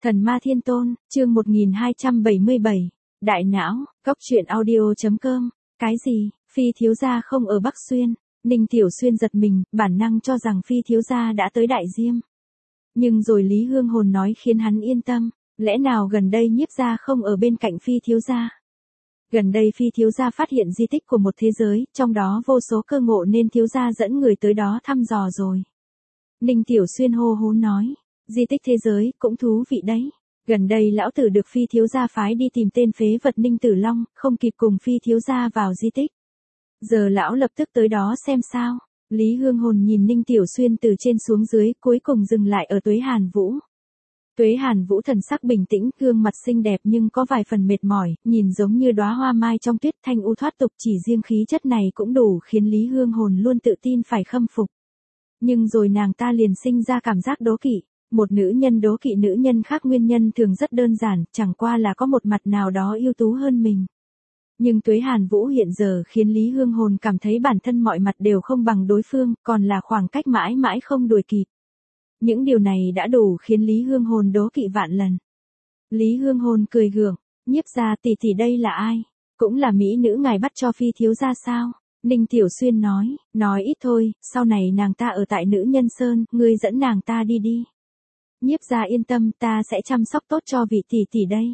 Thần Ma Thiên Tôn, chương 1277, Đại não, Cốc truyện audio.com, cái gì, Phi thiếu gia không ở Bắc Xuyên, Ninh Tiểu Xuyên giật mình, bản năng cho rằng Phi thiếu gia đã tới Đại Diêm. Nhưng rồi Lý Hương Hồn nói khiến hắn yên tâm, lẽ nào gần đây Nhiếp gia không ở bên cạnh Phi thiếu gia? Gần đây Phi thiếu gia phát hiện di tích của một thế giới, trong đó vô số cơ ngộ nên thiếu gia dẫn người tới đó thăm dò rồi. Ninh Tiểu Xuyên hô hố nói. Di tích thế giới, cũng thú vị đấy. Gần đây lão tử được Phi thiếu gia phái đi tìm tên phế vật Ninh Tử Long, không kịp cùng Phi thiếu gia vào di tích. Giờ lão lập tức tới đó xem sao. Lý Hương Hồn nhìn Ninh Tiểu Xuyên từ trên xuống dưới, cuối cùng dừng lại ở Tuế Hàn Vũ. Tuế Hàn Vũ thần sắc bình tĩnh, gương mặt xinh đẹp nhưng có vài phần mệt mỏi, nhìn giống như đóa hoa mai trong tuyết, thanh u thoát tục, chỉ riêng khí chất này cũng đủ khiến Lý Hương Hồn luôn tự tin phải khâm phục. Nhưng rồi nàng ta liền sinh ra cảm giác đố kỵ. Một nữ nhân đố kỵ nữ nhân khác nguyên nhân thường rất đơn giản, chẳng qua là có một mặt nào đó ưu tú hơn mình. Nhưng Tuế Hàn Vũ hiện giờ khiến Lý Hương Hồn cảm thấy bản thân mọi mặt đều không bằng đối phương, còn là khoảng cách mãi mãi không đuổi kịp. Những điều này đã đủ khiến Lý Hương Hồn đố kỵ vạn lần. Lý Hương Hồn cười gượng, Nhiếp gia tỷ tỷ đây là ai? Cũng là mỹ nữ ngài bắt cho Phi thiếu gia sao? Ninh Tiểu Xuyên nói ít thôi, sau này nàng ta ở tại Nữ Nhân Sơn, ngươi dẫn nàng ta đi đi. Nhiếp gia yên tâm, ta sẽ chăm sóc tốt cho vị tỷ tỷ đây.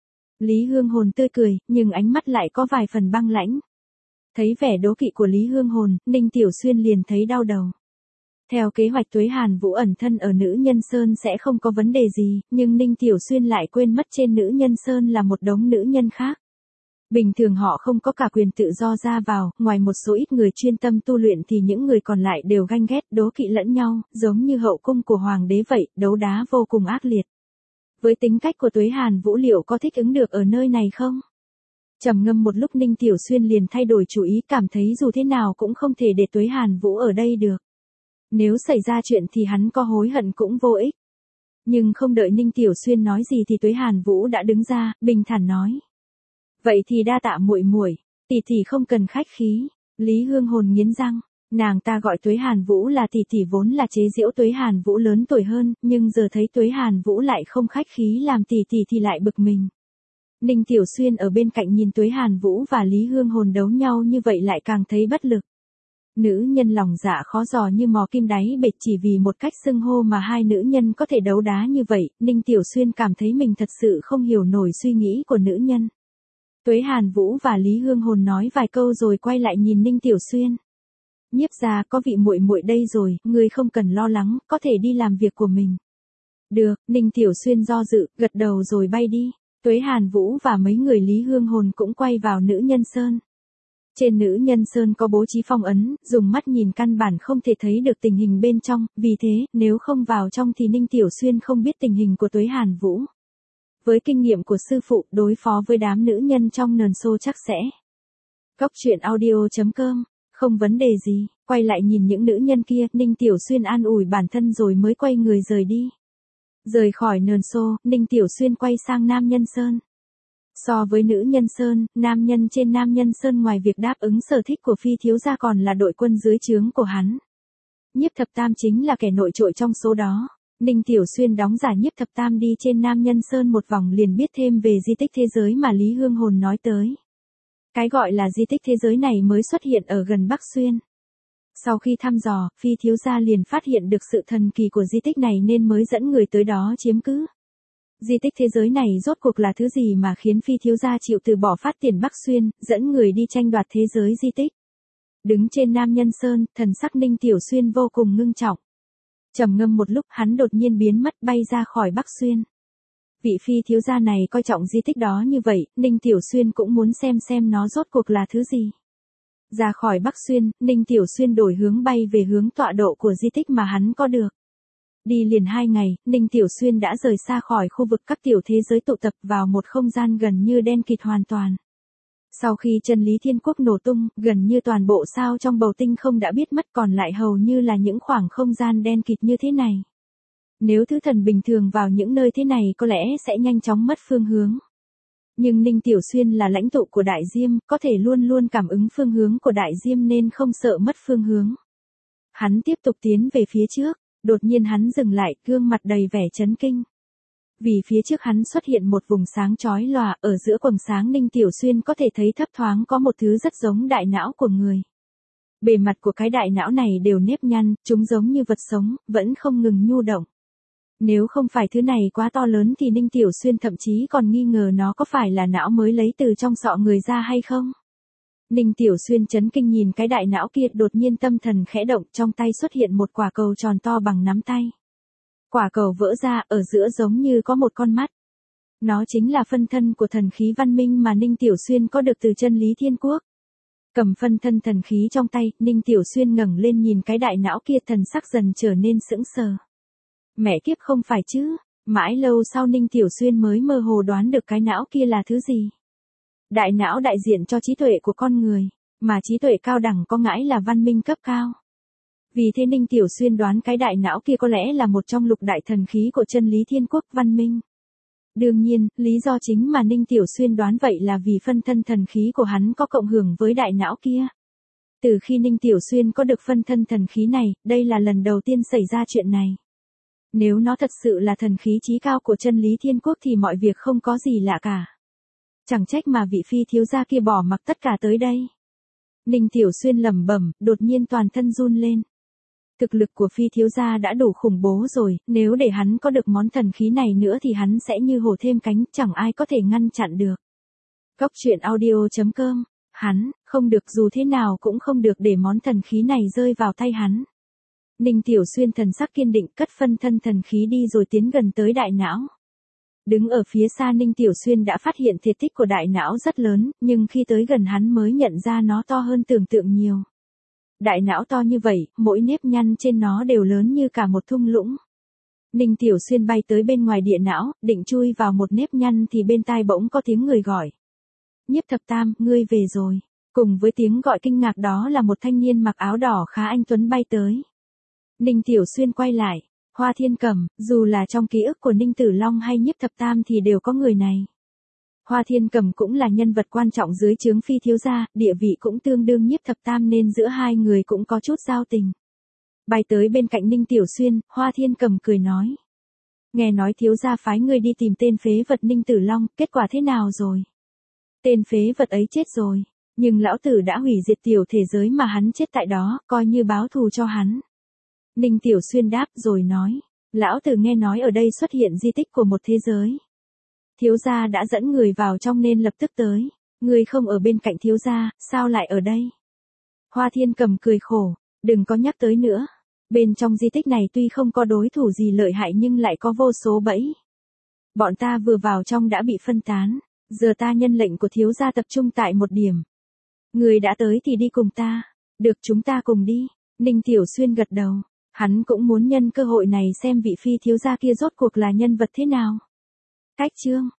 Lý Hương Hồn tươi cười, nhưng ánh mắt lại có vài phần băng lãnh. Thấy vẻ đố kỵ của Lý Hương Hồn, Ninh Tiểu Xuyên liền thấy đau đầu. Theo kế hoạch Tuế Hàn Vũ ẩn thân ở Nữ Nhân Sơn sẽ không có vấn đề gì, nhưng Ninh Tiểu Xuyên lại quên mất trên Nữ Nhân Sơn là một đống nữ nhân khác. Bình thường họ không có cả quyền tự do ra vào, ngoài một số ít người chuyên tâm tu luyện thì những người còn lại đều ganh ghét, đố kỵ lẫn nhau, giống như hậu cung của hoàng đế vậy, đấu đá vô cùng ác liệt. Với tính cách của Tuế Hàn Vũ liệu có thích ứng được ở nơi này không? Trầm ngâm một lúc Ninh Tiểu Xuyên liền thay đổi chủ ý, cảm thấy dù thế nào cũng không thể để Tuế Hàn Vũ ở đây được. Nếu xảy ra chuyện thì hắn có hối hận cũng vô ích. Nhưng không đợi Ninh Tiểu Xuyên nói gì thì Tuế Hàn Vũ đã đứng ra, bình thản nói. Vậy thì đa tạ muội muội, tỷ tỷ không cần khách khí. Lý Hương Hồn nghiến răng, nàng ta gọi Tuế Hàn Vũ là tỷ tỷ vốn là chế giễu Tuế Hàn Vũ lớn tuổi hơn, nhưng giờ thấy Tuế Hàn Vũ lại không khách khí làm tỷ tỷ thì lại bực mình. Ninh Tiểu Xuyên ở bên cạnh nhìn Tuế Hàn Vũ và Lý Hương Hồn đấu nhau như vậy lại càng thấy bất lực. Nữ nhân lòng dạ khó dò như mò kim đáy bể, chỉ vì một cách xưng hô mà hai nữ nhân có thể đấu đá như vậy, Ninh Tiểu Xuyên cảm thấy mình thật sự không hiểu nổi suy nghĩ của nữ nhân. Tuế Hàn Vũ và Lý Hương Hồn nói vài câu rồi quay lại nhìn Ninh Tiểu Xuyên. Nhiếp gia có vị muội muội đây rồi, ngươi không cần lo lắng, có thể đi làm việc của mình. Được, Ninh Tiểu Xuyên do dự, gật đầu rồi bay đi. Tuế Hàn Vũ và mấy người Lý Hương Hồn cũng quay vào Nữ Nhân Sơn. Trên Nữ Nhân Sơn có bố trí phong ấn, dùng mắt nhìn căn bản không thể thấy được tình hình bên trong, vì thế, nếu không vào trong thì Ninh Tiểu Xuyên không biết tình hình của Tuế Hàn Vũ. Với kinh nghiệm của sư phụ, đối phó với đám nữ nhân trong nờn xô chắc sẽ. Cốc truyện audio.com, không vấn đề gì, quay lại nhìn những nữ nhân kia, Ninh Tiểu Xuyên an ủi bản thân rồi mới quay người rời đi. Rời khỏi nờn xô, Ninh Tiểu Xuyên quay sang Nam Nhân Sơn. So với Nữ Nhân Sơn, nam nhân trên Nam Nhân Sơn ngoài việc đáp ứng sở thích của Phi thiếu gia còn là đội quân dưới trướng của hắn. Nhiếp Thập Tam chính là kẻ nổi trội trong số đó. Ninh Tiểu Xuyên đóng giả Nhiếp Thập Tam đi trên Nam Nhân Sơn một vòng liền biết thêm về di tích thế giới mà Lý Hương Hồn nói tới. Cái gọi là di tích thế giới này mới xuất hiện ở gần Bắc Xuyên. Sau khi thăm dò, Phi thiếu gia liền phát hiện được sự thần kỳ của di tích này nên mới dẫn người tới đó chiếm cứ. Di tích thế giới này rốt cuộc là thứ gì mà khiến Phi thiếu gia chịu từ bỏ phát tiền Bắc Xuyên, dẫn người đi tranh đoạt thế giới di tích. Đứng trên Nam Nhân Sơn, thần sắc Ninh Tiểu Xuyên vô cùng ngưng trọng. Trầm ngâm một lúc hắn đột nhiên biến mất bay ra khỏi Bắc Xuyên. Vị Phi thiếu gia này coi trọng di tích đó như vậy, Ninh Tiểu Xuyên cũng muốn xem nó rốt cuộc là thứ gì. Ra khỏi Bắc Xuyên, Ninh Tiểu Xuyên đổi hướng bay về hướng tọa độ của di tích mà hắn có được. Đi liền 2 ngày, Ninh Tiểu Xuyên đã rời xa khỏi khu vực các tiểu thế giới tụ tập vào một không gian gần như đen kịt hoàn toàn. Sau khi chân lý thiên quốc nổ tung, gần như toàn bộ sao trong bầu tinh không đã biết mất, còn lại hầu như là những khoảng không gian đen kịt như thế này. Nếu thứ thần bình thường vào những nơi thế này có lẽ sẽ nhanh chóng mất phương hướng. Nhưng Ninh Tiểu Xuyên là lãnh tụ của Đại Diêm, có thể luôn luôn cảm ứng phương hướng của Đại Diêm nên không sợ mất phương hướng. Hắn tiếp tục tiến về phía trước, đột nhiên hắn dừng lại, gương mặt đầy vẻ chấn kinh. Vì phía trước hắn xuất hiện một vùng sáng chói lòa, ở giữa quầng sáng Ninh Tiểu Xuyên có thể thấy thấp thoáng có một thứ rất giống đại não của người. Bề mặt của cái đại não này đều nếp nhăn, chúng giống như vật sống, vẫn không ngừng nhu động. Nếu không phải thứ này quá to lớn thì Ninh Tiểu Xuyên thậm chí còn nghi ngờ nó có phải là não mới lấy từ trong sọ người ra hay không. Ninh Tiểu Xuyên chấn kinh nhìn cái đại não kia, đột nhiên tâm thần khẽ động, trong tay xuất hiện một quả cầu tròn to bằng nắm tay. Quả cầu vỡ ra, ở giữa giống như có một con mắt. Nó chính là phân thân của thần khí văn minh mà Ninh Tiểu Xuyên có được từ chân lý thiên quốc. Cầm phân thân thần khí trong tay, Ninh Tiểu Xuyên ngẩng lên nhìn cái đại não kia, thần sắc dần trở nên sững sờ. Mẹ kiếp, không phải chứ, mãi lâu sau Ninh Tiểu Xuyên mới mơ hồ đoán được cái não kia là thứ gì. Đại não đại diện cho trí tuệ của con người, mà trí tuệ cao đẳng có ngãi là văn minh cấp cao. Vì thế Ninh Tiểu Xuyên đoán cái đại não kia có lẽ là một trong lục đại thần khí của chân lý thiên quốc văn minh. Đương nhiên, lý do chính mà Ninh Tiểu Xuyên đoán vậy là vì phân thân thần khí của hắn có cộng hưởng với đại não kia. Từ khi Ninh Tiểu Xuyên có được phân thân thần khí này, đây là lần đầu tiên xảy ra chuyện này. Nếu nó thật sự là thần khí chí cao của chân lý thiên quốc thì mọi việc không có gì lạ cả. Chẳng trách mà vị phi thiếu gia kia bỏ mặc tất cả tới đây. Ninh Tiểu Xuyên lẩm bẩm, đột nhiên toàn thân run lên. Thực lực của phi thiếu gia đã đủ khủng bố rồi, nếu để hắn có được món thần khí này nữa thì hắn sẽ như hổ thêm cánh, chẳng ai có thể ngăn chặn được. Góc truyện audio.com, hắn, không được, dù thế nào cũng không được để món thần khí này rơi vào tay hắn. Ninh Tiểu Xuyên thần sắc kiên định, cất phân thân thần khí đi rồi tiến gần tới đại não. Đứng ở phía xa Ninh Tiểu Xuyên đã phát hiện thể tích của đại não rất lớn, nhưng khi tới gần hắn mới nhận ra nó to hơn tưởng tượng nhiều. Đại não to như vậy, mỗi nếp nhăn trên nó đều lớn như cả một thung lũng. Ninh Tiểu Xuyên bay tới bên ngoài địa não, định chui vào một nếp nhăn thì bên tai bỗng có tiếng người gọi. Nhiếp Thập Tam, ngươi về rồi. Cùng với tiếng gọi kinh ngạc đó là một thanh niên mặc áo đỏ khá anh tuấn bay tới. Ninh Tiểu Xuyên quay lại, Hoa Thiên Cẩm, dù là trong ký ức của Ninh Tử Long hay Nhiếp Thập Tam thì đều có người này. Hoa Thiên Cẩm cũng là nhân vật quan trọng dưới trướng phi thiếu gia, địa vị cũng tương đương Nhiếp Thập Tam nên giữa hai người cũng có chút giao tình. Bay tới bên cạnh Ninh Tiểu Xuyên, Hoa Thiên Cẩm cười nói. Nghe nói thiếu gia phái ngươi đi tìm tên phế vật Ninh Tử Long, kết quả thế nào rồi? Tên phế vật ấy chết rồi, nhưng lão tử đã hủy diệt tiểu thế giới mà hắn chết tại đó, coi như báo thù cho hắn. Ninh Tiểu Xuyên đáp rồi nói, lão tử nghe nói ở đây xuất hiện di tích của một thế giới. Thiếu gia đã dẫn người vào trong nên lập tức tới, ngươi không ở bên cạnh thiếu gia, sao lại ở đây? Hoa Thiên Cẩm cười khổ, đừng có nhắc tới nữa. Bên trong di tích này tuy không có đối thủ gì lợi hại nhưng lại có vô số bẫy. Bọn ta vừa vào trong đã bị phân tán, giờ ta nhân lệnh của thiếu gia tập trung tại một điểm. Người đã tới thì đi cùng ta, được, chúng ta cùng đi. Ninh Tiểu Xuyên gật đầu, hắn cũng muốn nhân cơ hội này xem vị phi thiếu gia kia rốt cuộc là nhân vật thế nào. Cách chương